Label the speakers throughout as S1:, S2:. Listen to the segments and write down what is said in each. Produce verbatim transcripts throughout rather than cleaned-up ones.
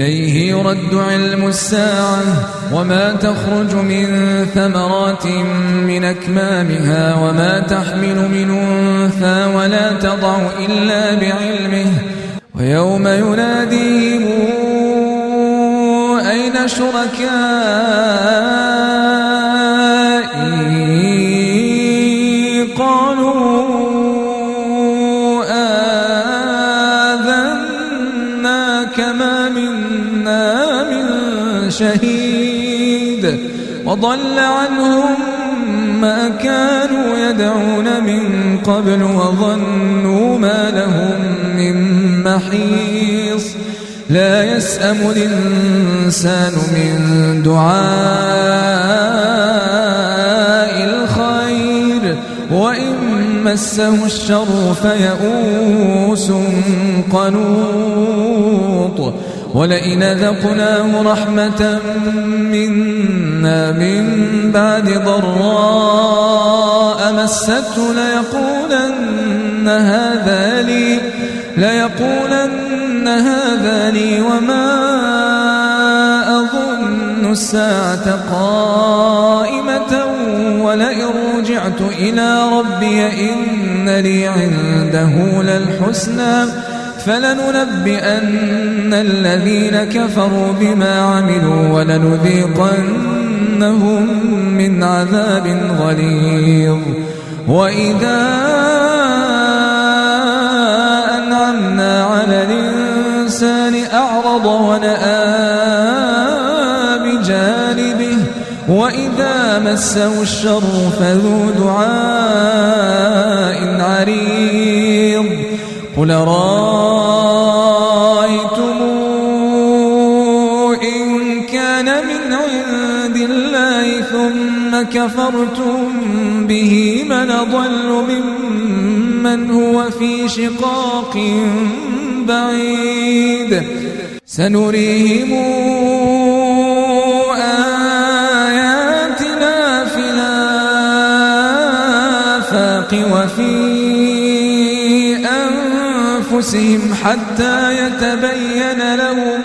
S1: إليه يرد علم الساعة وما تخرج من ثمرات من أكمامها وما تحمل من أنثى ولا تضع إلا بعلمه ويوم يناديهم أين شركائي قالوا آذناك ما منا من شهيد وضل عنهم ما كانوا يدعون من قبل وظنوا ما لهم من محيص لا يسأم الإنسان من دعاء الخير وإن مسه الشر فيئوس قنوط ولئن ذقناه رحمة منا من بعد ضراء مسته ليقولن هذا لي ليقولن هذا لي وما أظن الساعة قائمة ولئن رجعت إلى ربي إن لي عنده للحسنى فلننبئن الذين كفروا بما عملوا ولنذيقنهم من عذاب غليظ وإذا أنعمنا على الإنسان أعرض ونأى بجانبه وإذا مسه الشر فذو دعاء عريض قل رأيتم إن كان من عند الله ثم كفرتم به من أضل ممن هو في شقاق بعيد سنريهم آياتنا في الآفاق وفي أنفسهم حتى يتبين لهم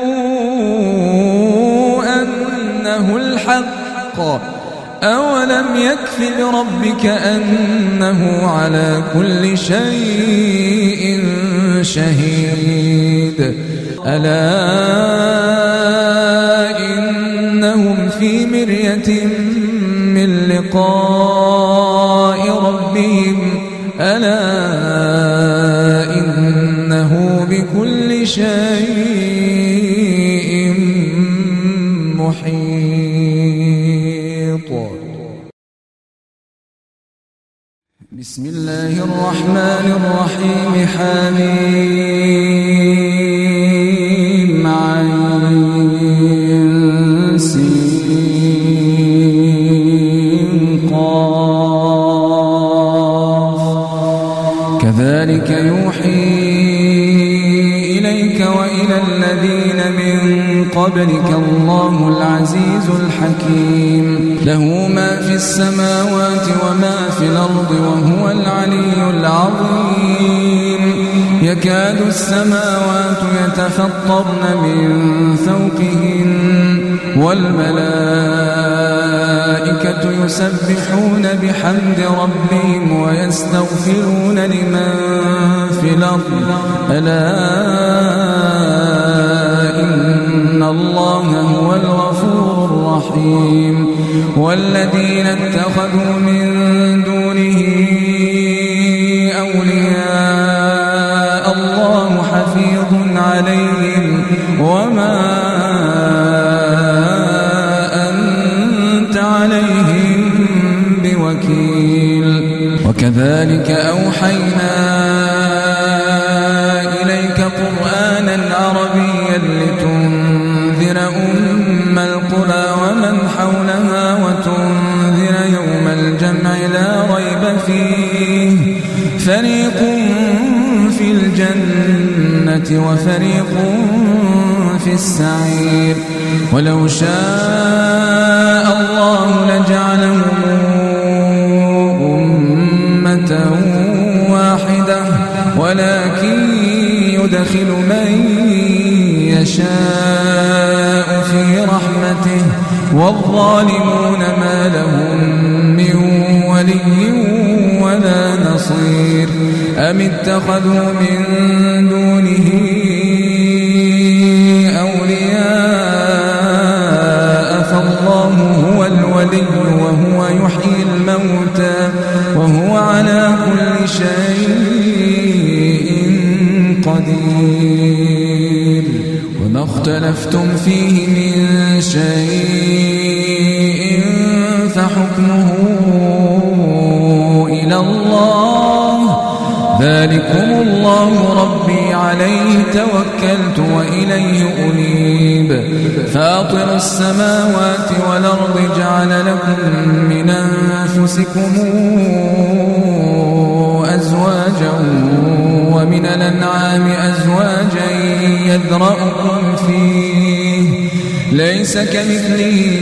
S1: أنه الحق أولم يكف بربك أنه على كل شيء شهيد ألا إنهم في مرية من لقاء ربهم ألا إنه بكل شيء محيط. بسم الله الرحمن الرحيم حميم عين سين قاف كذلك يوحي إليك وإلى الذين من قبلك الله العزيز الحكيم له ما في السماوات وما في الأرض وهو العلي العظيم يكاد السماوات يتفطرن من فوقهن والملائكة يسبحون بحمد ربهم ويستغفرون لمن في الأرض ألا إن الله هو الغفور الرحيم والذين اتخذوا من دونه أولياء الله حفيظ عليهم وما أنت عليهم بوكيل وكذلك أوحينا إليك قرآنا عربيا لتنذر أم القرى ومن حولها وتنذر يوم الجمع لا ريب فيه فريق في الجنة وفريق في السعير ولو شاء الله لجعلهم أمة واحدة ولكن يدخل من يشاء في رحمته والظالمون ما لهم من ولي ولا نصير أم اتخذوا من دونه أولياء فالله هو الولي وهو يحيي الموتى وهو على كل شيء قدير وما اختلفتم فيه من شيء فحكمه إلى الله ذلكم الله ربي عليه توكلت وإليه أنيب فاطر السماوات والأرض جعل لكم من أنفسكم أزواجا ومن الأنعام أزواجا يذرأكم فيه ليس كمثله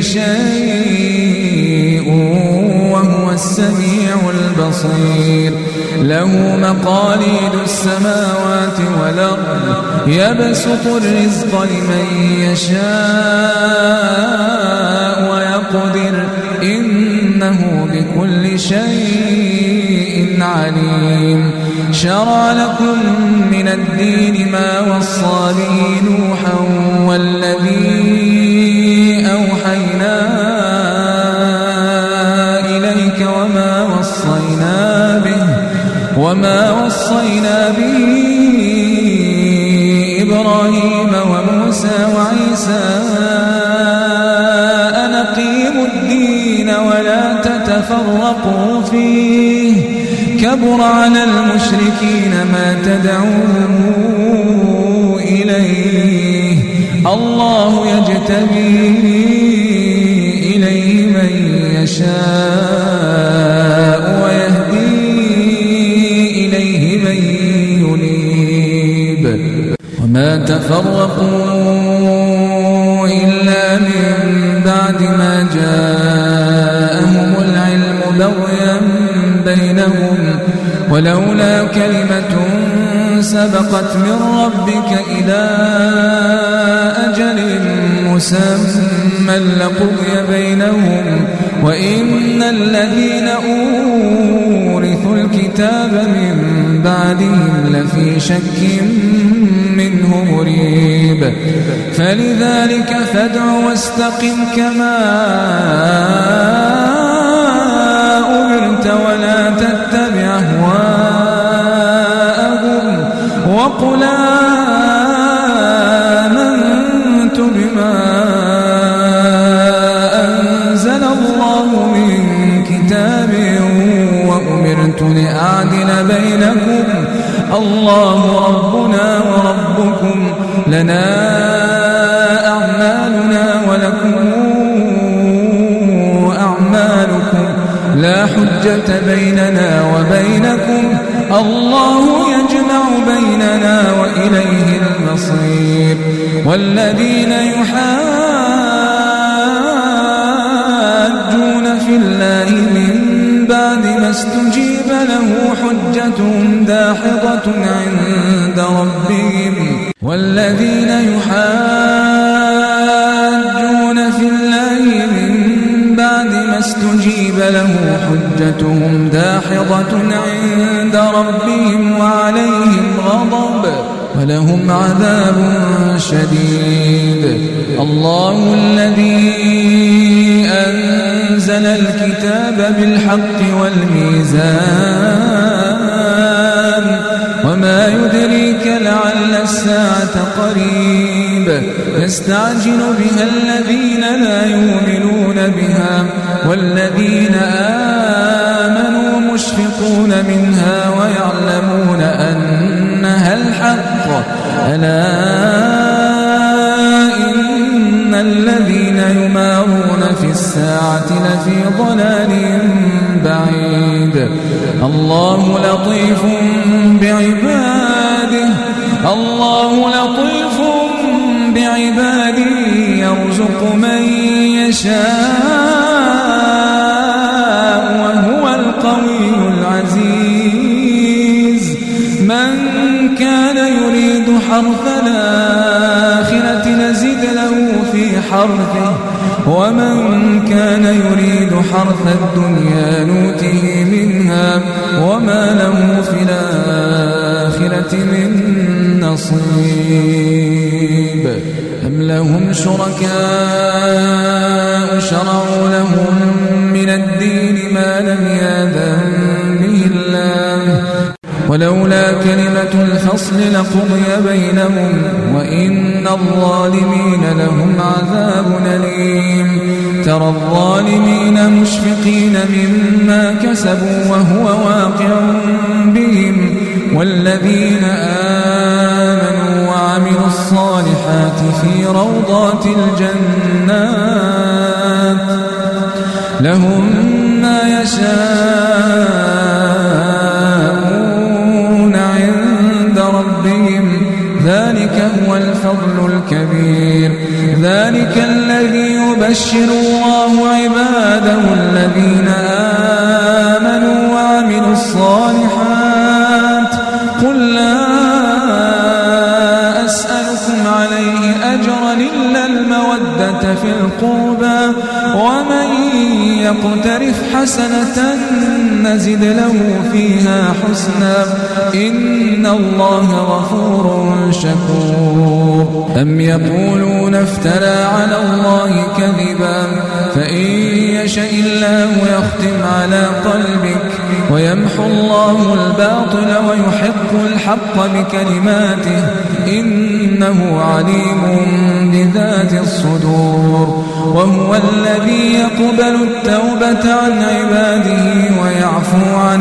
S1: شيء وهو السميع البصير له مقاليد السماوات والأرض يبسط الرزق لمن يشاء ويقدر إنه بكل شيء عليم شرع لكم من الدين ما وصى به نوحا والذي أوحينا إليك وما وصينا به وما وصينا به إبراهيم وموسى وعيسى أن أقيموا الدين ولا تتفرقوا فيه كبر على المشركين ما تدعوهم إليه الله يجتبي إليه من يشاء ويهدي إليه من ينيب وما تفرقوا إلا من بعد ما جاءهم العلم بغيا بينهم ولولا كلمة سبقت من ربك إلى أجل مسمى لقضي بينهم وإن الذين أورثوا الكتاب من بعدهم لفي شك منه مريب فلذلك فادع واستقم كما أمرت ولا تتبع أهواءهم وقل آمنت بما أنزل الله من كتاب وأمرت لأعدل بينكم الله ربنا وربكم لنا أعمالنا ولكم أعمالكم لا حجة بيننا وبينكم الله يجمع بيننا وإليه المصير والذين يحاجون في الله من بعد ما استجيب له حجتهم داحضة عند ربهم والذين يحاجون في الله من بعد ما استجيب له حجتهم داحضة عند ربهم وعليهم غضب ولهم عذاب شديد الله الذي أنزل الكتاب بالحق والميزان وما يدريك لعل الساعة قريب يستعجل بها الذين لا يؤمنون بها والذين آمنوا مشفقون منها ويعلمون أنها الحق ألا إن الذين يمارون في الساعة لفي ضلال بعيد الله لطيف بعباده الله لطيف بعباده يرزق من يشاء وهو القوي العزيز من كان يريد حرث الآخرة حرثه ومن كان يريد حرث الدنيا نوته منها وما له في الآخرة من نصيب أم لهم شركاء شرعوا لهم من الدين ما لم يأذن به الله ولولا كلمة الفصل لقضي بينهم وإن الظالمين لهم عذاب أليم ترى الظالمين مشفقين مما كسبوا وهو واقع بهم والذين آمنوا وعملوا الصالحات في روضات الجنات لهم ما يشاءون عند ربهم ذلك هو الفضل الكبير ذلك الذي يبشر الله عباده الذين آمنوا وعملوا الصالحات قل لا أسألكم عليه أجرا إلا المودة في القربى ومن يقترف حسنة نزد له فيها حسنا إن الله غفور شكور أم يقولون افترى على الله كذبا فإن يشاء الله يختم على قلبك ويمحو الله الباطل ويحق الحق بكلماته إنه عليم بذات الصدور وهو الذي يقبل التوبة عن عباده ويعفو عن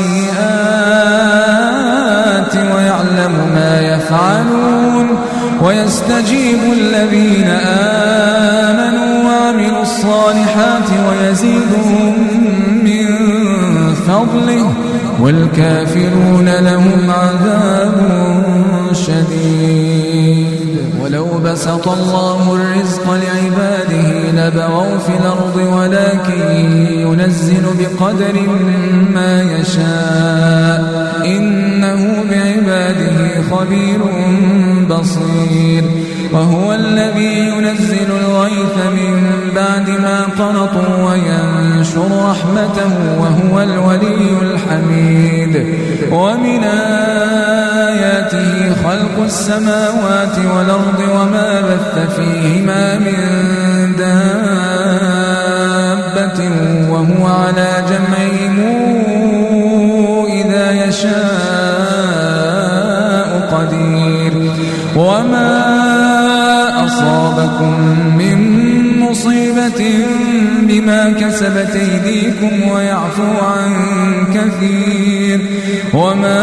S1: السيئات ويعلم ما يفعلون ويستجيب الذين آمنوا وعملوا الصالحات ويزيدهم من فضله والكافرون لهم عذاب شديد ولو بسط الله الرزق لعباده لبغوا في الأرض ولكن ينزل بقدر ما يشاء إنه بعباده خبير بصير وهو الذي ينزل الغيث من بعد ما قنطوا وينشر رحمته وهو الولي الحميد ومن آياته خلق السماوات والأرض وما بث فيهما من دابة وهو على جمعهم إذا يشاء قدير وما أصابكم من مصيبة بما كسبت أيديكم ويعفو عن كثير وما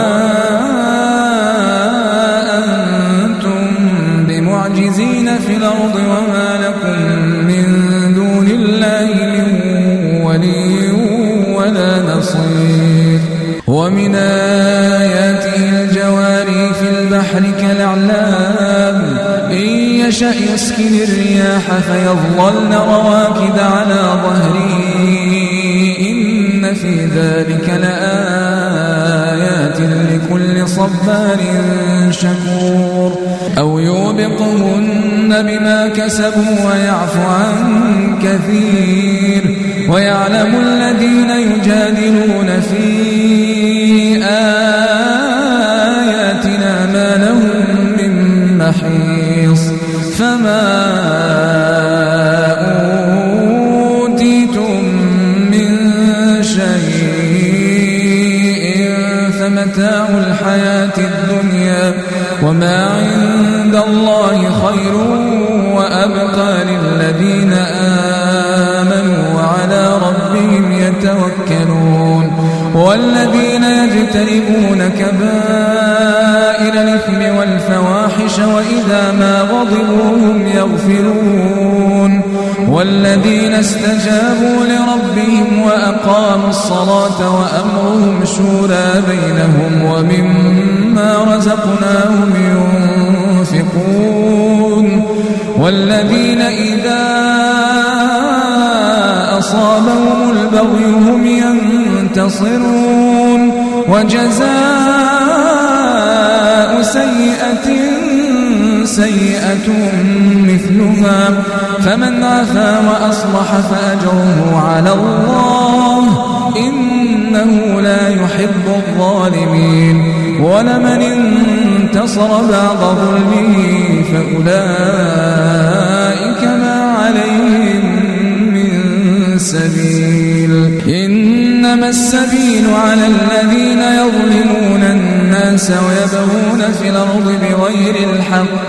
S1: أنتم بمعجزين في الأرض وما لكم من دون الله من ولي ولا نصير ومن آياته الجواري في البحر كالأعلام إن يشأ يسكن الرياح فيظللن رواكد على ظهره إن في ذلك لآيات لكل صبار شكور أو يوبقهن بما كسبوا ويعفو عن كثير ويعلم الذين يجادلون في آياتنا ما لهم من محيص فما أوتيتم من شيء فمتاع الحياة الدنيا وما عند الله خير وأبقى للذين آمنوا وعلى ربهم يتوكلون والذين يجتنبون كبائر الإثم والفواحش وإذا ما غضبوا هم يغفرون والذين استجابوا لربهم وأقاموا الصلاة وأمرهم شورى بينهم ومما رزقناهم ينفقون والذين إذا أصابهم البغي هم ينتصرون وجزاء سيئة سيئة مثلها فمن عفا وأصلح فأجره على الله إنه لا يحب الظالمين ولمن انتصر بعد ظلمه فأولئك ما عليهم من سبيل إنما السبيل على الذين يظلمون الناس ويبغون في الأرض بغير الحق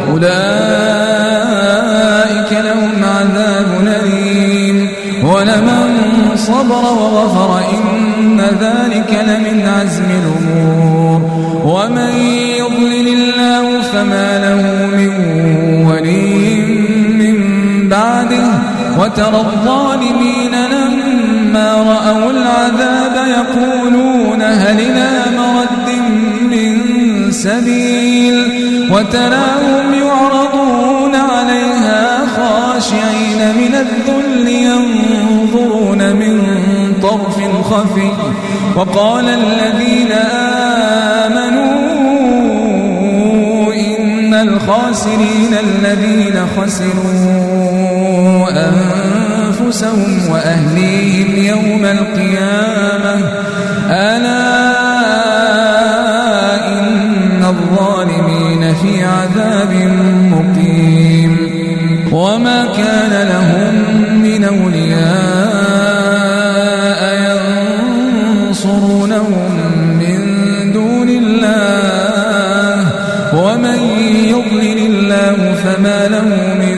S1: أولئك لهم عذاب أليم ولمن صبر وغفر إن ذلك لمن عزم الأمور ومن يضلل الله فما له من ولي من بعده وترى الظالمين لما رأوا العذاب يقولون هل إلى مرد من سبيل وتراهم يعرضون عليها خاشعين من الذل ينظرون من طرف خفي وقال الذين آمنوا إن الخاسرين الذين خسروا أنفسهم وأهليهم يوم القيامة ألا إن الظالمين في عذاب مقيم وما كان لهم من أولياء ينصرونهم من دون الله ومن يضلل الله فما له من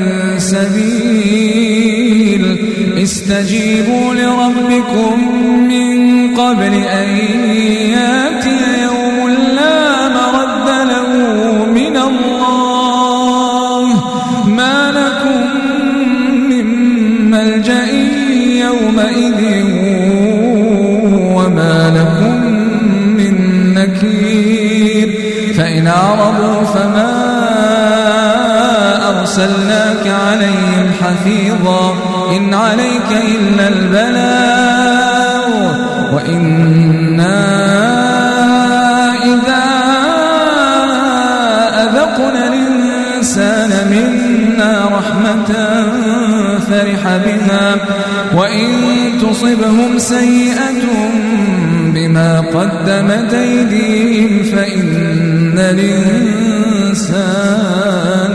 S1: سبيل استجيبوا لربكم من قبل أن يأتي يوم لا مرد له من الله ما لكم من ملجأ يومئذ وما لكم من نكير فإن أعرضوا فما أرسلناك عليهم حفيظا إن عليك إلا البلاغ وإنا إذا أذقنا الإنسان منا رحمة فرح بها وإن تصبهم سيئة بما قدمت أيديهم فإن الإنسان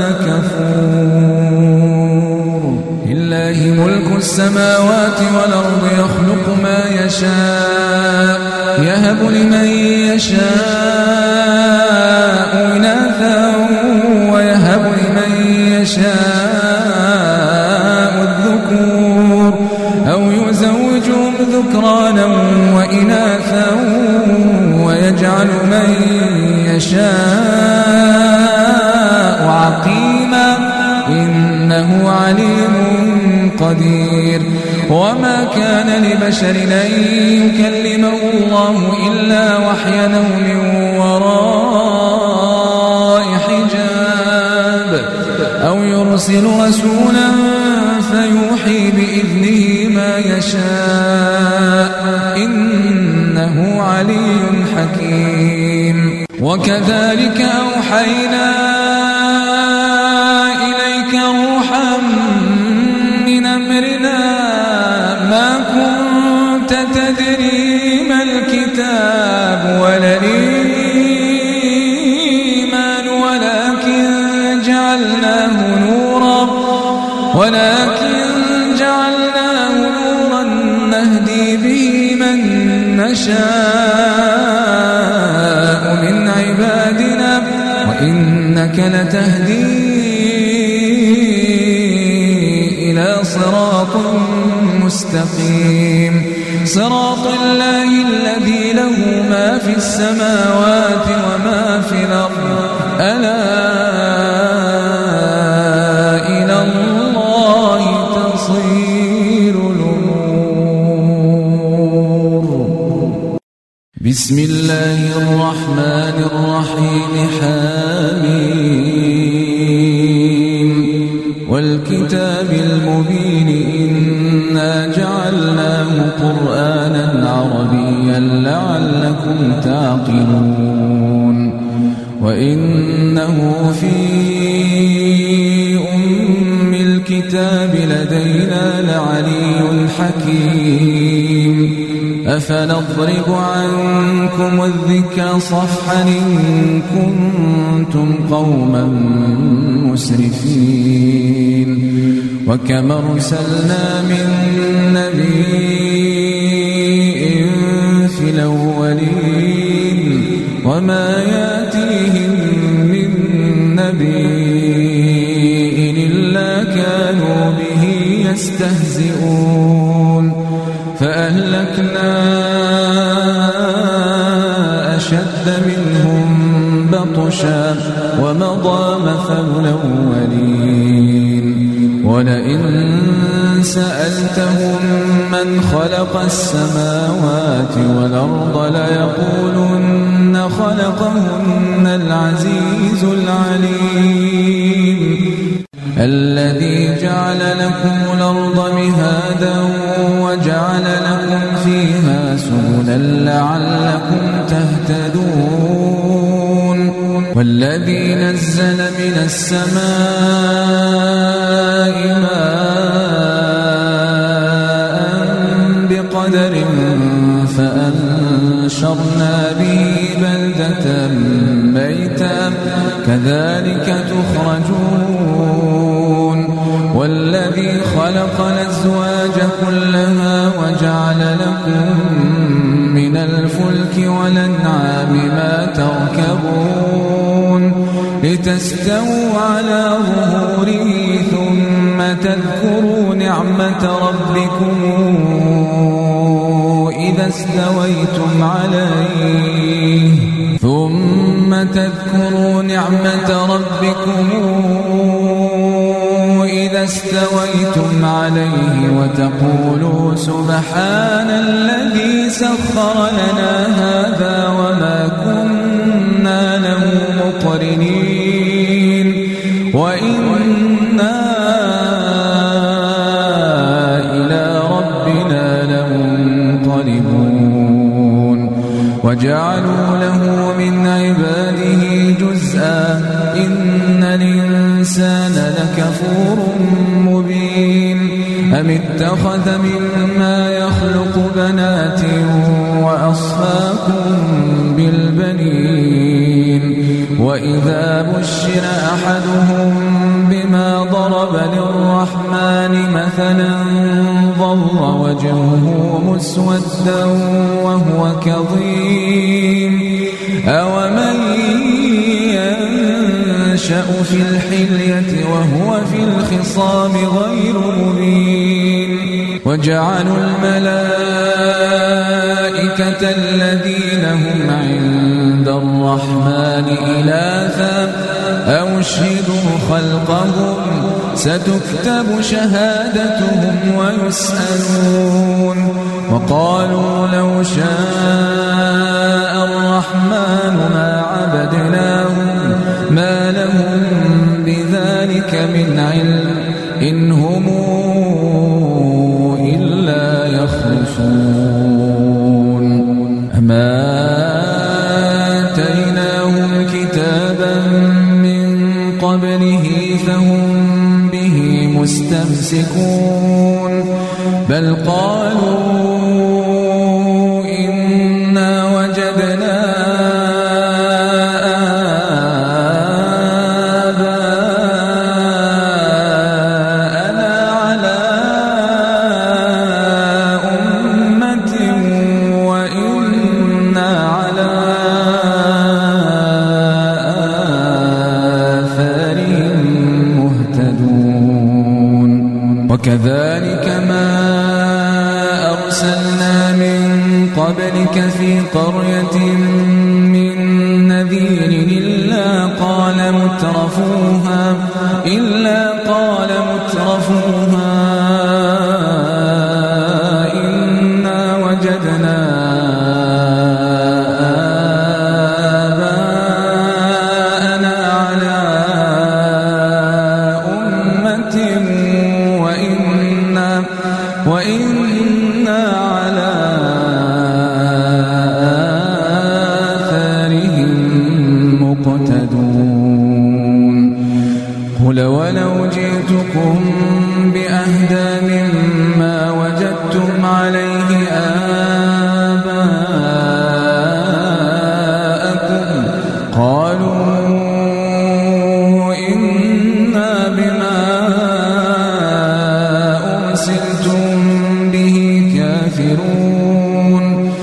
S1: كفور لله ملك السماوات والأرض يخلق ما يشاء يهب لمن يشاء إناثا ويهب لمن يشاء الذكور أو يزوجهم ذكرانا وإناثا ويجعل من يشاء عقيما إنه عليم قدير وما كان لبشر أن يكلمه الله إلا وحيا أو من وراء حجاب أو يرسل رسولا فيوحي بإذنه ما يشاء إنه علي حكيم وكذلك أوحينا إليك روحا من أمرنا ما كنت تدري ما الكتاب ولا الإيمان ولكن جعلناه نورا ولكن جعلناه نورا نهدي به من نشاء من عبادنا وإنك لتهدي إلى صراط مستقيم صراط الله الذي له ما في السماوات وما في الأرض ألا إلى الله تصير الأمور بسم الله الرحمن الرحيم حميم والكتاب المبين إنا جعلناه قرآنا عربيا لعلكم تعقلون وإنه في أم الكتاب لدينا لعلي حكيم أفنضرب عنكم الذكر صفحا إن كنتم قوما مسرفين وكم أرسلنا من نبي في الأولين وما يأتيهم من نبي إلا كانوا به يستهزئون فأهلكنا أشد منهم بطشا ومضى مثل الأولين ولئن سألتهم من خلق السماوات والأرض ليقولن خلقهن العزيز العليم الذي جعل لكم الأرض مهادا وجعل لكم فيها سبلا لعلكم تهتدون والذي نزل من السماء ماء بقدر فأنشرنا به بلدة ميتا كذلك تخرجون والذي خلق الأزواج كلها وجعل لكم من الفلك والأنعام ما تركبون لتستووا على ظهوره ثم تذكروا نعمة ربكم إذا استويتم عليه ثم تذكروا نعمة ربكم إذا استويتم عليه وتقولوا سبحان الذي سخر لنا هذا وما كنا له مقرنين وإنا إلى ربنا لمنقلبون وجعلوا له من عباده جزءا إن الإنسان لكفور مبين أم اتخذ مما يخلق بنات وأصفاكم بالبنين وإذا بشر أحدهم بما ضرب للرحمن مثلا ظل وجهه مسودا وهو كظيم أومن ينشأ في الحلية وهو في الخصام غير مبين وجعلوا الملائكة الذين هم عند الرحمن إناثا أو اشهدوا خلقهم ستكتب شهادتهم ويسألون وقالوا لو شاء الرحمن ما عبدناهم ما لهم بذلك من علم إن هم إلا يخرصون أما آتيناهم كتابا من قبله فهم به مستمسكون بل قالوا إنا وجدنا وكذلك ما أرسلنا من قبلك في قرية من نذير إلا قال مترفوها إلا قال مترفوها إنا وجدنا وإنا على آثارهم مقتدون قل ولو جئتكم بأهدى مما وجدتم عليه آباءكم قالوا إنا بما أرسلتم به كافرون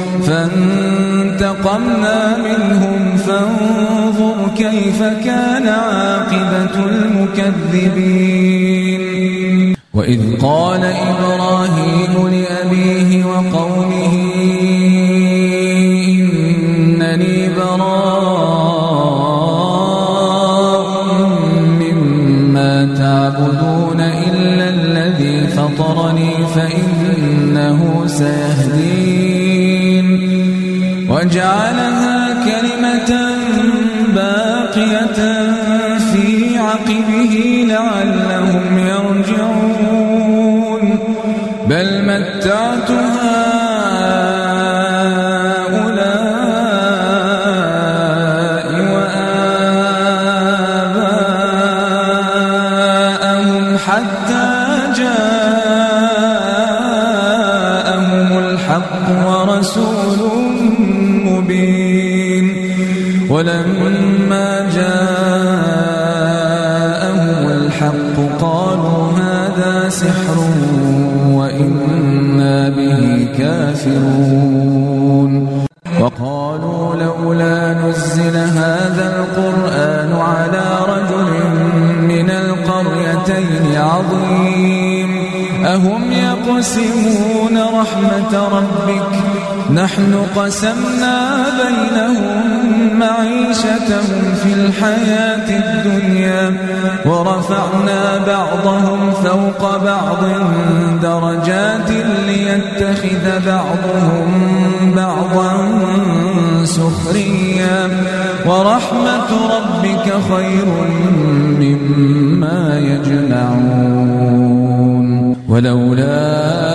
S1: فانتقمنا منهم فانظر كيف كان عاقبة المكذبين وإذ قال إبراهيم لأبيه وقومه إنني براء مما تعبدون إلا الذي فطرني فإنه سيهدين وجعلها كلمة باقية في عقبه لعلهم يرجعون بل متعت هؤلاء وآباءهم حتى جاءهم الحق ورسول مبين ولما جاءهم الحق قالوا هذا سحر وإنا به كافرون وقالوا لولا نزل هذا القرآن على رجل من القريتين عظيم أهم يقسمون رحمة ربك نحن قسمنا بينهم معيشتهم في الحياة الدنيا ورفعنا بعضهم فوق بعض درجات ليتخذ بعضهم بعضا سخريا ورحمة ربك خير مما يجمعون ولولا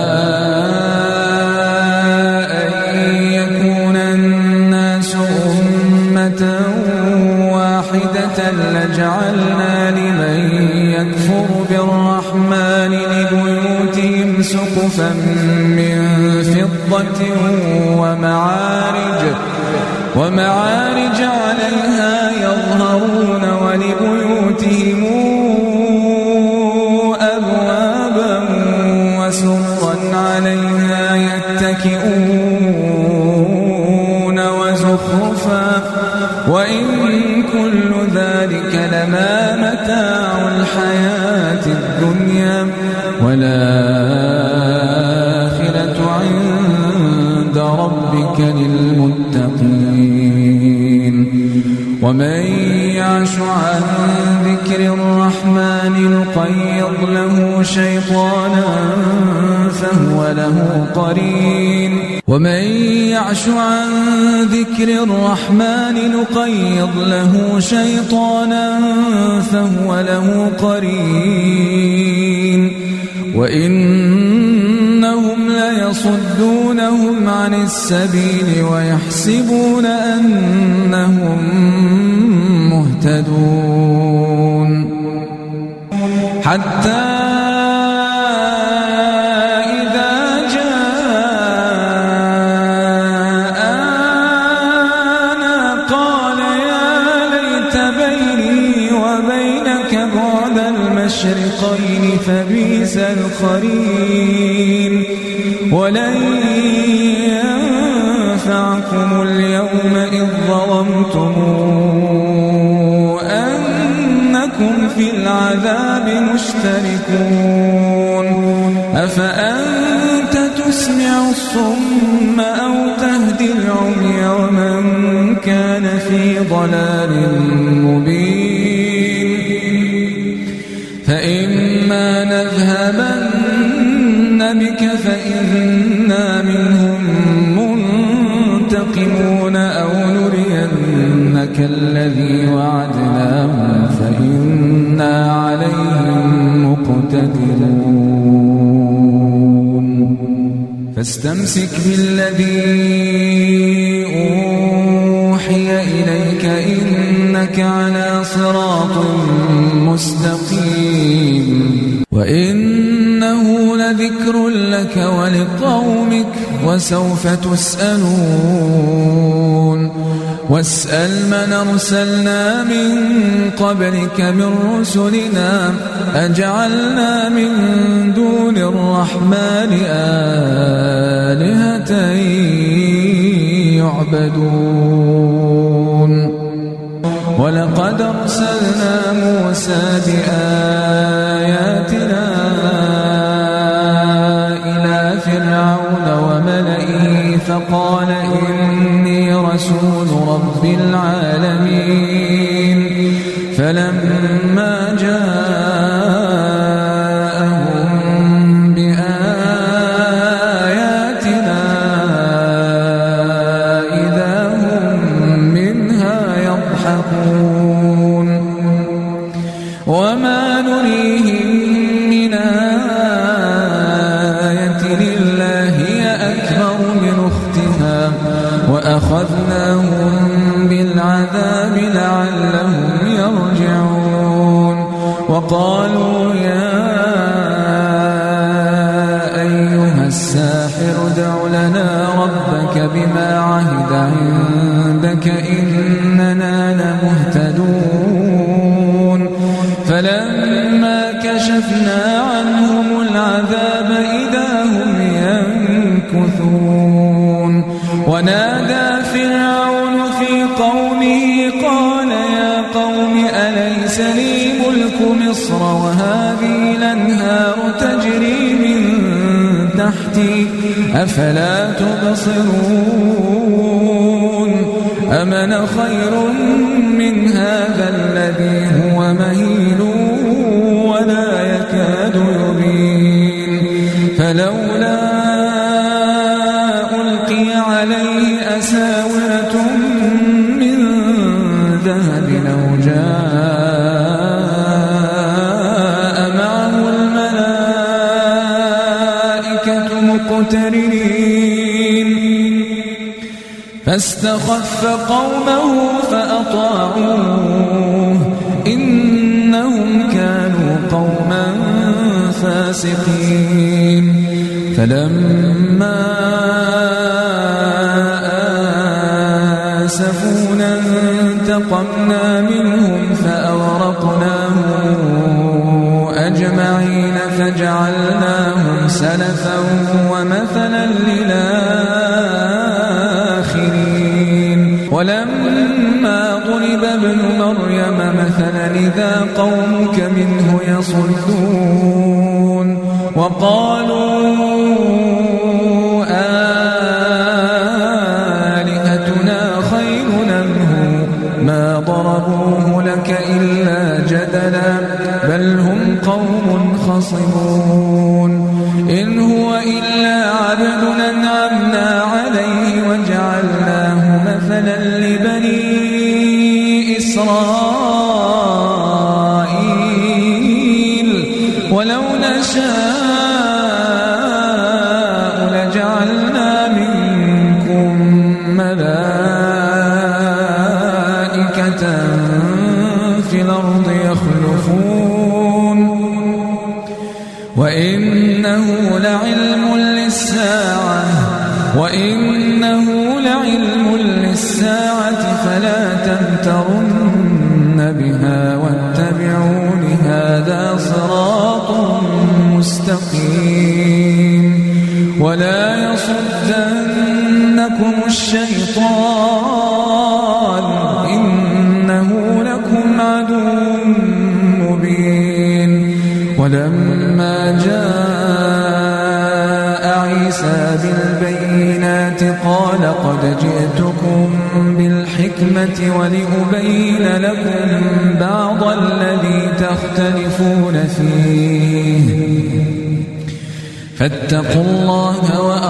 S1: أن يكون الناس أمة واحدة لجعلنا لمن يكفر بالرحمن لبيوتهم سقفا من فضة ومعارج ومعارج عليها يظهرون ولبيوتهم أبوابا وسرا عليها يتكئون وزخرفا وإن كل ذلك لما متاع الحياة الدنيا والآخرة عند ربك للمتقين ومن يعش عن ذكر الرحمن نقيض له شيطانا فهو له قرين ومن يعش عن ذكر الرحمن نقيض له شيطانا فهو له قرين وإنهم ليصدونهم عن السبيل ويحسبون أنهم مهتدون حتى إذا جاءنا قال يا ليت بيني وبينك بعد المشرقين فبئس القرين ولن ينفعكم اليوم إذ ظلمتم أنكم في العذاب مشتركون أفأنت تسمع الصم أو تهدي العمي ومن كان في ضلال مبين فإما نذهبن بك فإنا منهم منتقمون أو نرينك الذي وعدناهم فإنا عليهم مقتدرون فاستمسك بالذي أوحي إليك إنك على صراط مستقيم وإن إنه لذكر لك ولقومك وسوف تسألون واسأل من أرسلنا من قبلك من رسلنا أجعلنا من دون الرحمن آلهة يعبدون ولقد أرسلنا موسى بآياتنا إلى فرعون وملئه فقال إني رسول رب العالمين فلما جاءهم بآياتنا إذا هم منها يضحكون وما نريهم من آية إلا هي أكبر من أختها وأخذناهم بالعذاب لعلهم يرجعون وقالوا يا أيها الساحر ادع لنا ربك بما عهد عندك إننا لمهتدون فلما كشفنا عنهم العذاب إذا هم ينكثون ونادى فرعون في قومه قال يا قوم أليس لي ملك مصر وهذه الأنهار تجري من تحتي أفلا تبصرون أم أنا خير من هذا الذي هو مهين ولا يكاد يبين فلولا ألقي عليه أساورة من ذهب أو جاء معه الملائكة مقترنين فاستخف قومه فأطاعوه إنهم كانوا قوما فاسقين فلما آسفونا انتقمنا منهم فأغرقناهم أجمعين فجعلناهم سلفا ومثلا للآخرين ولما ضرب ابن مريم مثلا إذا قومك منه يصدون وقالوا آلهتنا خير منه ما ضربوه لك إلا جدلا بل هم قوم خصمون إن هو إلا عبد أنعمنا عليه وجعلناه مثلا لبني إسرائيل ولو نشاء لجعلنا منكم ملائكة في الأرض يخلفون وإنه لعلم للساعة وإنه لعلم للساعة فلا تمترن بها واتبعون هذا صراط مستقيم ولا يصدنكم الشيطان إنه لكم عدو مبين ولما جاء عيسى بالبينات قال قد جئتكم بالحكمة ولأبين لكم بعض الذي تختلفون فيه فاتقوا الله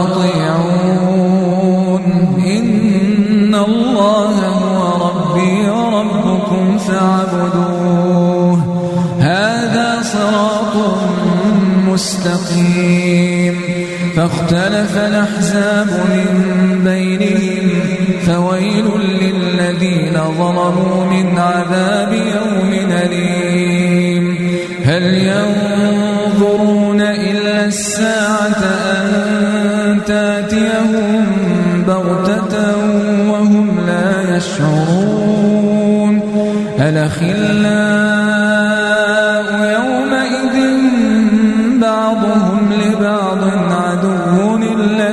S1: وأطيعون إن الله هو ربي وربكم فاعبدوه هذا صراط مستقيم فاختلف الأحزاب من بينهم فويل للذين ظلموا من عذاب يوم أليم هل ينظرون إلا الساعة أن تأتيهم بغتة وهم لا يشعرون الأخلاء يومئذ بعضهم لبعض عدو إلا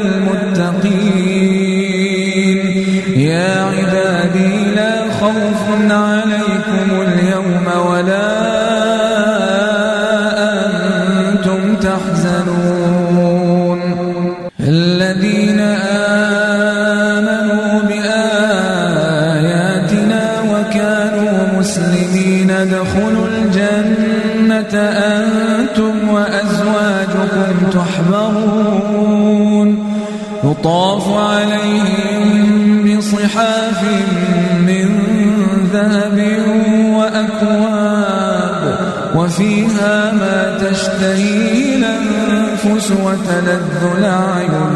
S1: المتقين يا عبادي لا خوف عليكم اليوم ولا أنتم تحزنون الذين آمنوا بآياتنا وكانوا مسلمين ادخلوا الجنة أنتم وأزواجكم تحبرون يطاف عليهم بصحاف من ذهب وأكواب وفيها ما تشتهي الأنفس وتلذ الأعين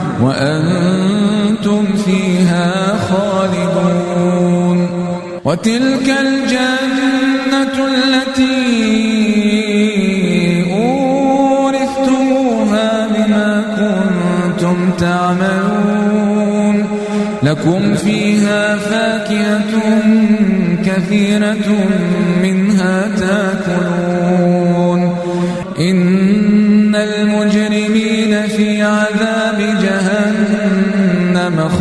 S1: وأنتم فيها خالدون وتلك الجنة التي أورثتموها بما كنتم تعملون لكم فيها فاكهة كثيرة منها تأكلون إن المجرمين في عذاب جهنم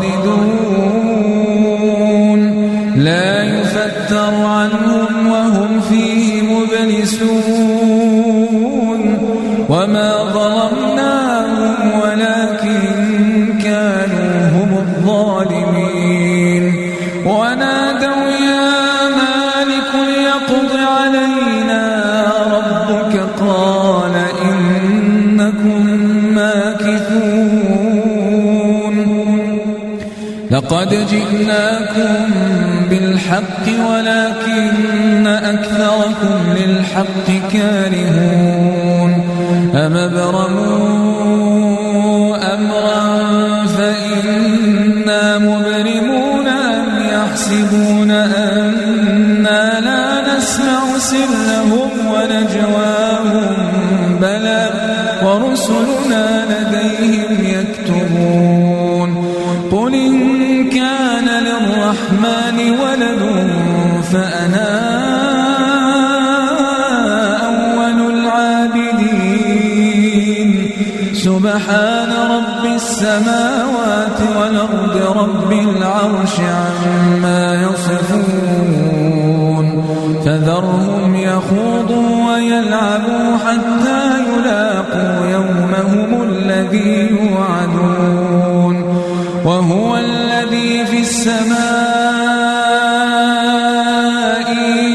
S1: خالدون لا يفتر عنهم وهم فيه مبلسون وما ظلمناهم ولكن كانوا هم الظالمين ونادوا يا مالك ليقض علينا ربك قال إنكم ماكثون لقد جئناكم بالحق ولكن أكثركم للحق كارهون أم ابرموا أمرا فإنا مبرمون أم يحسبون أنا لا نسمع سرهم ونجواهم بلى ورسلنا لديهم يكتبون قل إن كان للرحمن ولد فأنا أول العابدين سبحان رب السماوات والأرض رب العرش عما يصفون فذرهم يخوضوا ويلعبوا حتى يلاقوا يومهم الذي يوعدون وهو الذي في السماء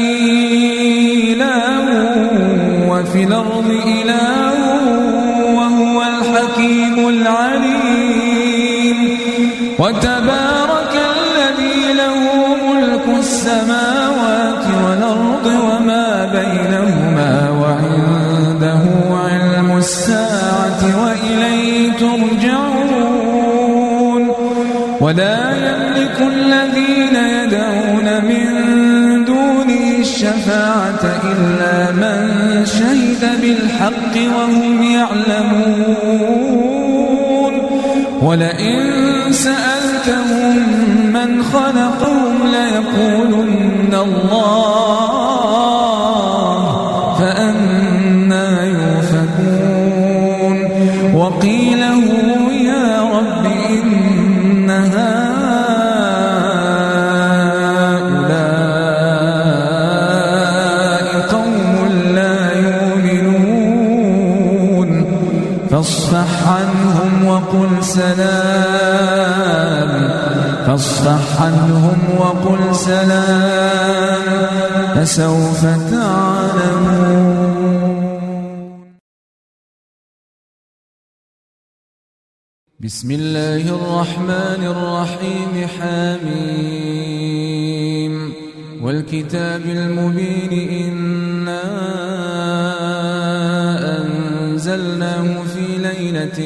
S1: إله وفي الأرض إله وهو الحكيم العليم وتبارك الذي له ملك السماوات والأرض وما بينهما وعنده علم الساعة وإليه ترجعون ولا يملك الذين يدعون من دونه الشفاعة إلا من شهد بالحق وهم يعلمون ولئن سألتهم من خلقهم ليقولن الله فأنى يؤفكون وقيله يا رب إن هؤلاء قوم لا يؤمنون فاصفح عنهم وقل سلام فاصفح عنهم وقل سلام فسوف تعلمون. بسم الله الرحمن الرحيم حميم والكتاب المبين إنا أنزلناه في ليلة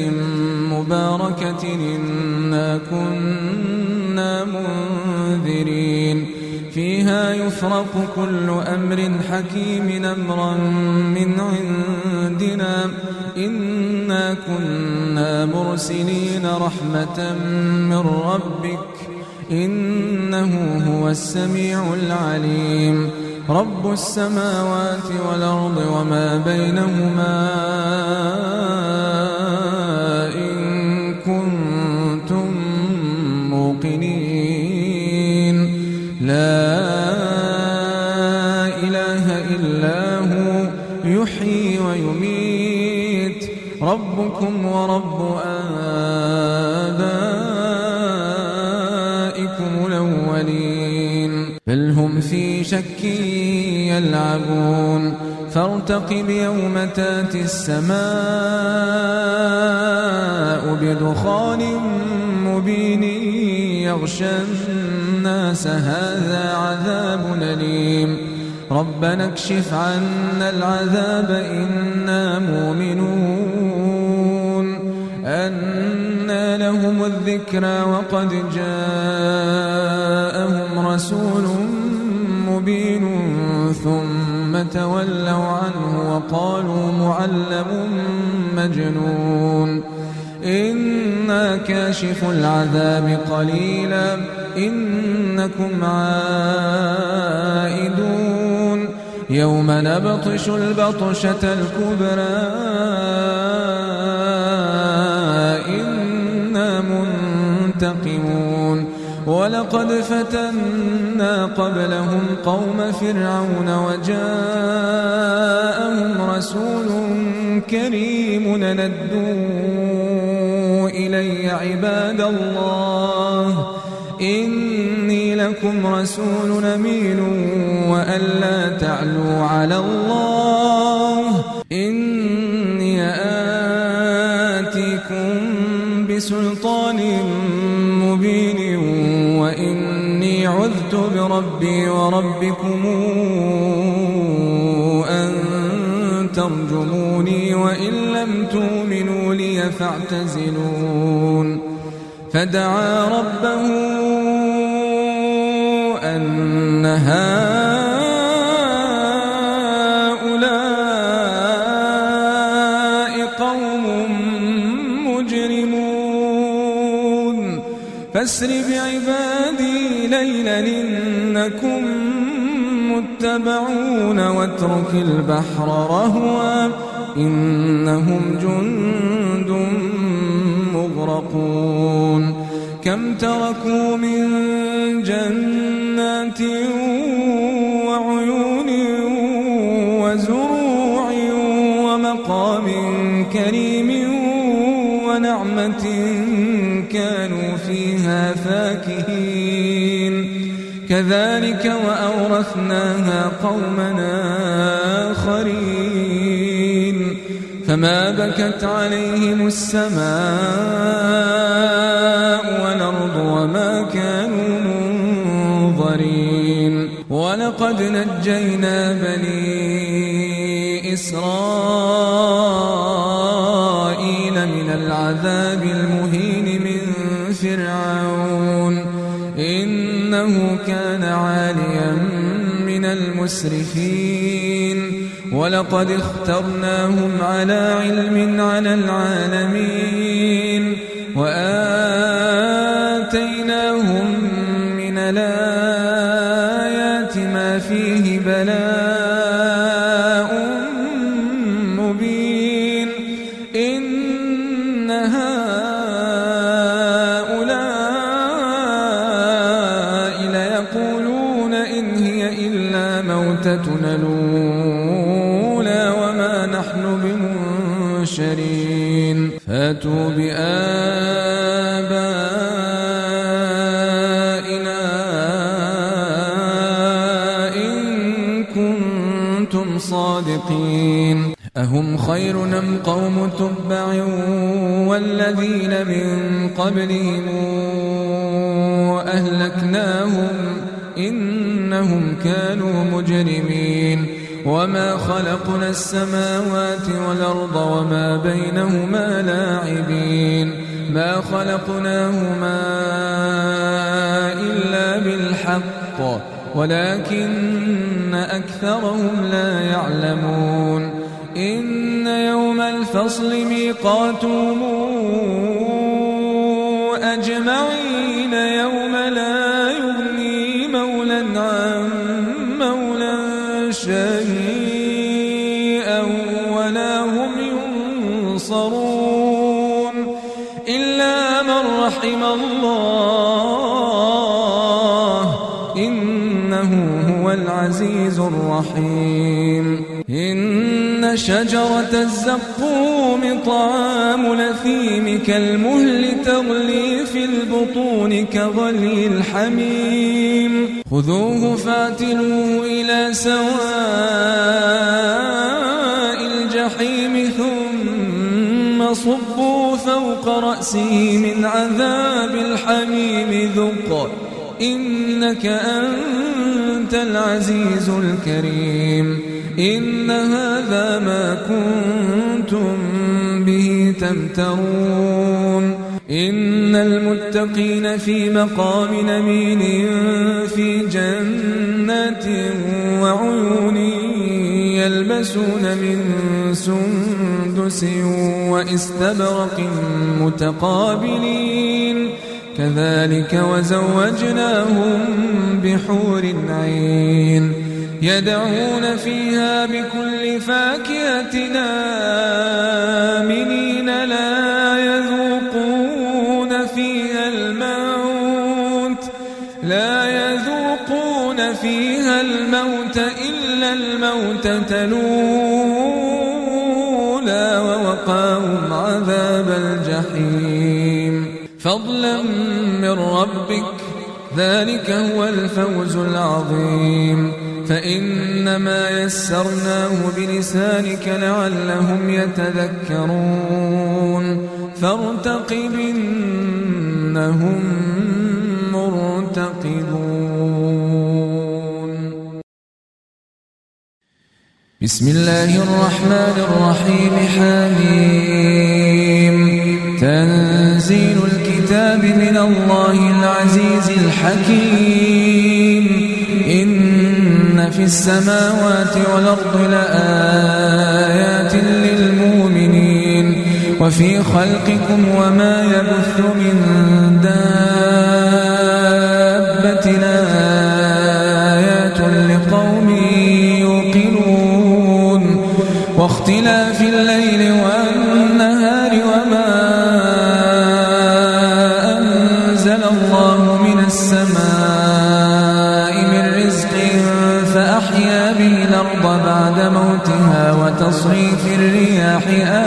S1: مباركة إنا كنا منذرين فيها يفرق كل أمر حكيم أمرا من عندنا إنا كنا مرسلين رحمة من ربك إنه هو السميع العليم رب السماوات والأرض وما بينهما إن كنتم موقنين لا إله إلا هو يحيي ويميت ربكم ورب آبائكم الأولين بل هم في شك يلعبون فارتقب يوم تاتي السماء بدخان مبين يغشى الناس هذا عذاب أليم ربنا اكشف عنا العذاب إنا مؤمنون أنى لهم الذكرى وقد جاءهم رسول مبين ثم تولوا عنه وقالوا معلم مجنون إنا كاشف العذاب قليلا إنكم عائدون يوم نبطش البطشة الكبرى إنا منتقمون ولقد فتنا قبلهم قوم فرعون وجاءهم رسول كريم ندوا إلي عباد الله إني لكم رسول أمين وأن لا تعلوا على الله إني آتيكم بسلطان مبين وإني عذت بربي وربكم أن ترجموني وإن لم تؤمنوا لي فاعتزلون فدعا ربه أن هؤلاء قوم مجرمون فاسر بعبادي ليلا إنكم متبعون واترك البحر رهوا إنهم جند مغرقون كم تركوا من جنات وعيون وزروع ومقام كريم ونعمة كانوا فيها فاكهين كذلك وأورثناها قومنا آخرين فما بكت عليهم السماء والأرض وما كانوا منظرين ولقد نجينا بني إسرائيل من العذاب المهين من فرعون إنه كان عاليا من المسرفين ولقد اخترناهم على علم على العالمين وآتيناهم من الآيات ما فيه بلاء مبين إن هؤلاء ليقولون إن هي إلا موتتنا الأولى وما نحن بمنشرين فاتوا بآبائنا إن كنتم صادقين أهم خير أم قوم تبع والذين من قبلهم أهلكناهم إنهم كانوا مجرمين وما خلقنا السماوات والأرض وما بينهما لاعبين ما خلقناهما إلا بالحق ولكن أكثرهم لا يعلمون إن يوم الفصل ميقاتهم أجمعين يوم لا يغني مولى عن مولى شيئا ولا هم ينصرون إلا من رحم الله إنه هو العزيز الرحيم إن شجرة الزقوم طعام الأثيم كالمهل تغلي في البطون كغلي الحميم خذوه فاعتلوه إلى سواء الجحيم ثم صبوا فوق رأسه من عذاب الحميم ذق إنك أنت العزيز الكريم إن هذا ما كنتم به تمترون إن المتقين في مقام أمين في جنات وعيون يلبسون من سندس وإستبرق متقابلين كذلك وزوجناهم بحور عين يدعون فيها بكل فاكهة آمنين لا يذوقون فيها الموت لا يذوقون فيها الموت إلا الموتة الأولى ووقاهم عذاب الجحيم فضلا من ربك ذلك هو الفوز العظيم فإنما يسرناه بلسانك لعلهم يتذكرون فارتقب إنهم مرتقبون بسم الله الرحمن الرحيم حميم تنزيل الكتاب من الله العزيز الحكيم إن في السماوات والأرض لآيات للمؤمنين وفي خلقكم وما يبث من دابة آيات لقوم يوقنون واختلاف الليل والنهار وما أنزل الله من السماء من رزق فأحيا به الأرض بعد موتها وتصريف الرياح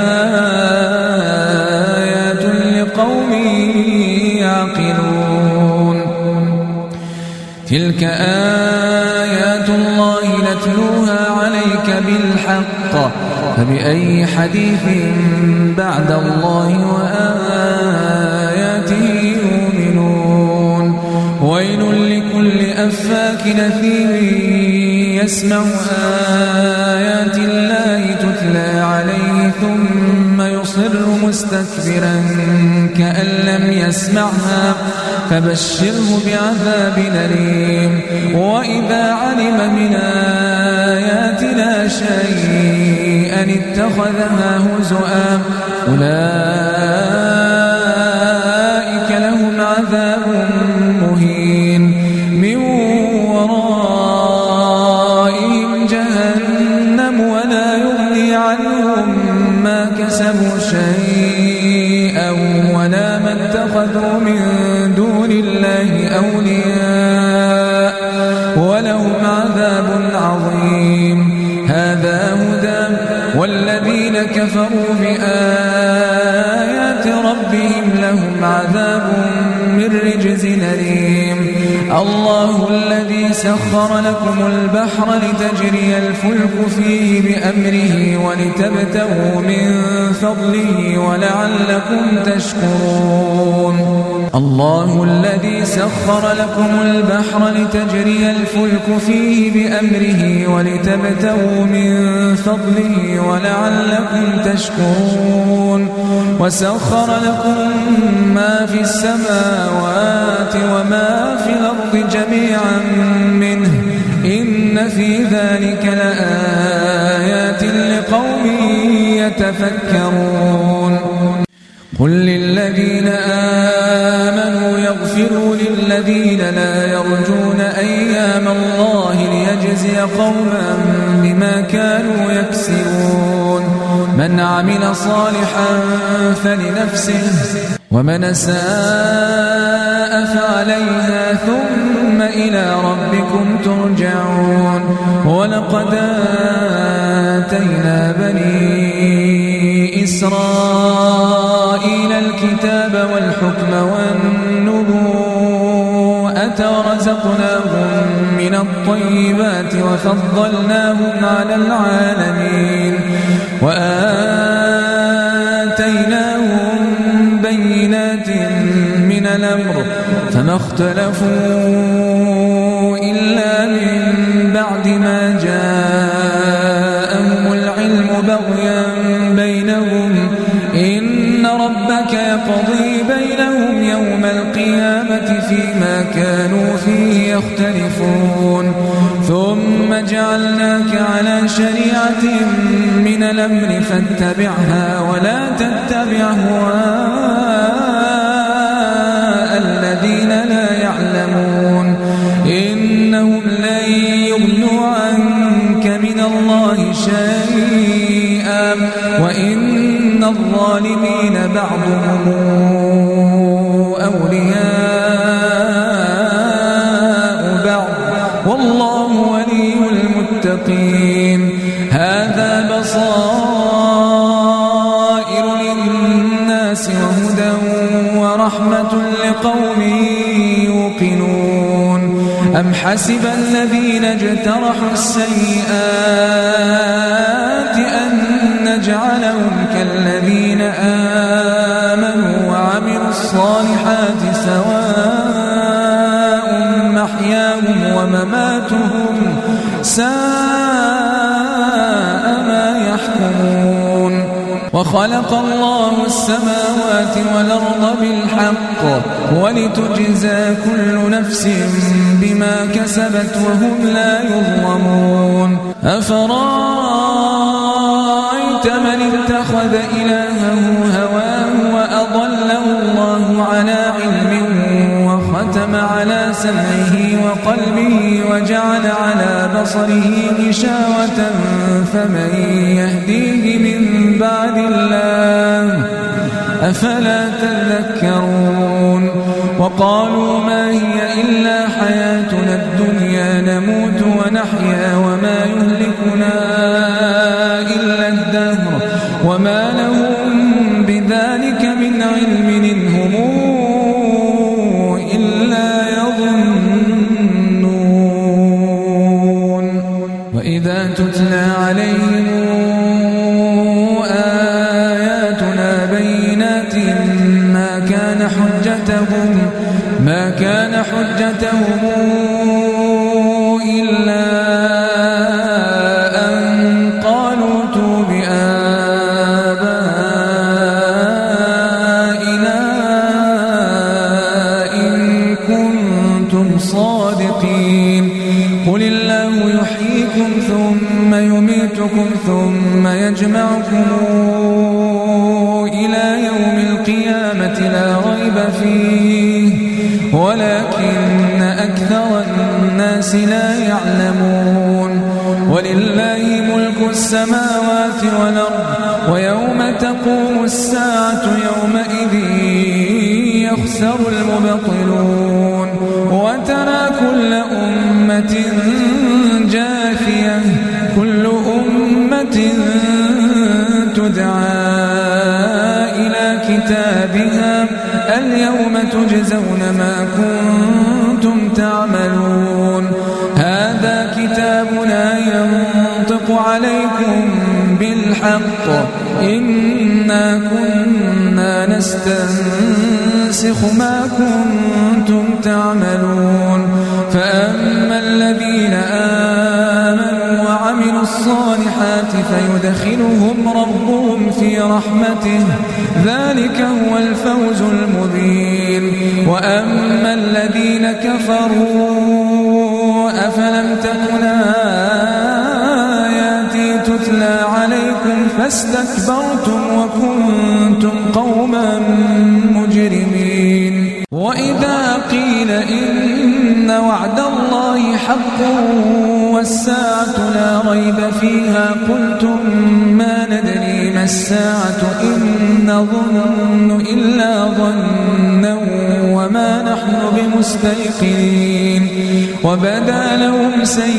S1: آيات لقوم يعقلون تلك آيات الله نتلوها عليك بالحق فبأي حديث بعد الله وآياته يؤمنون ويل لكل أفاك نثير يسمع آيات الله تتلى عليه ثم يصر مستكبرا كأن لم يسمعها فبشره بعذاب أليم وإذا علم من آياتنا شيئا اتخذها هزؤا أولئك لهم عذاب مهين من ورائهم جهنم ولا يغني عنهم ما كسبوا شيئا ولا ما اتخذوا من دون الله أولياء ولهم عذاب عظيم هذا هدى والذين كفروا بآيات ربهم لهم عذاب من رجز أليم الله الذي سخر لكم البحر لتجري الفلك فيه بأمره ولتبتغوا من فضله ولعلكم تشكرون الله الذي سخر لكم البحر لتجري الفلك فيه بأمره ولتبتغوا من فضله ولعلكم تشكرون وسخر لكم ما في السماوات وما في الأرض جميعا منه في ذلك لآيات لقوم يتفكرون قل للذين آمنوا يغفروا للذين لا يرجون أيام الله ليجزي قوما بما كانوا يكسبون من عمل صالحا فلنفسه ومن أساء فعليها ثم إلى ربكم ترجعون ولقد آتينا بني إسرائيل الكتاب والحكم والنبوءة ورزقناهم من الطيبات وفضلناهم على العالمين وآتيناهم بينات من الأمر فما اختلفوا إلا من بعد ما جاءهم العلم بغيا بينهم إن ربك يقضي بينهم يوم القيامة فيما كانوا فيه يختلفون ثم جعلناك على شريعة من الأمر فاتبعها ولا تتبع هواء الذين لا يعلمون إنهم لن يغنوا عنك من الله شيئا وإن الظالمين بعضهم أولياء بعض والله ولي المتقين هذا بصائر للناس وهدى ورحمة لقوم يوقنون أم حسب الذين اجترحوا السيئات أن نجعلهم كالذين آمنوا وعملوا الصالحات سواء محياهم ومماتهم ساء ما يحكمون وخلق الله السماوات والأرض بالحق ولتجزى كل نفس بما كسبت وهم لا يظلمون أفرأيت من اتخذ إلهه هواه وأضله الله على علم وختم على سمعه وقلبه وجعل على بصره غشاوة فمن يهديه من بعد الله أفلا تذكرون وقالوا ما هي إلا حياتنا الدنيا نموت ونحيا وما يهلكنا إلا الدهر وما لهم بذلك من علم إن هم إلا يظنون وإذا تتلى عليهم آياتنا بينات ما كان حجتهم ما كان حجتهم إلا أن قالوا ائتوا بآبائنا إن كنتم صادقين قل الله يحييكم ثم يميتكم ثم يجمعكم إلى يوم القيامة لا ريب فيه ولكن أكثر الناس لا يعلمون ولله ملك السماوات والأرض ويوم تقوم الساعة يومئذ يخسر المبطلون وترى كل أمة جاثية كل أمة تدعى إلى كتابها اليوم تجزون ما كنتم تعملون هذا كتابنا ينطق عليكم بالحق إنا كنا نستنسخ ما كنتم تعملون فأما الذين آمنوا وعملوا الصالحات فيدخلهم ربهم في رحمته ذلك هو الفوز المبين وأما الذين كفروا أفلم تكن فاستكبرتم وكنتم قوما مجرمين. وإذا قيل إن وعد الله حق والساعة لا ريب فيها قلتم ما ندري ما الساعة إن نظن إلا ظنا وما نحن بمستيقنين. وبدا لهم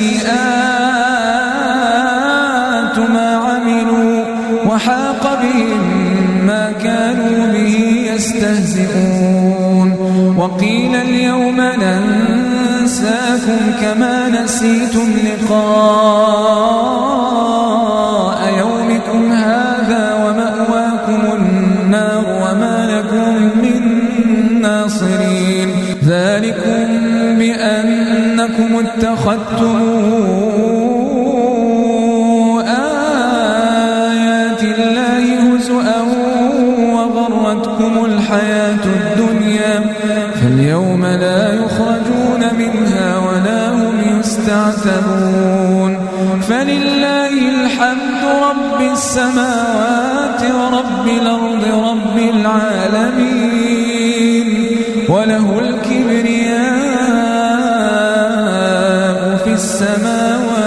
S1: سيئات ما عملوا وحاق بهم ما كانوا به يستهزئون. وقيل اليوم ننساكم كما نسيتم لقاء يومكم هذا ومأواكم النار وما لكم من ناصرين. ذلكم بأنكم اتخذتم آيات الله هزؤا وغرتكم الحياة الدنيا فاليوم لا يخرجون منها ولا هم يستعتبون. فلله الحمد رب السماوات ورب الأرض رب العالمين وله الكبرياء في السماوات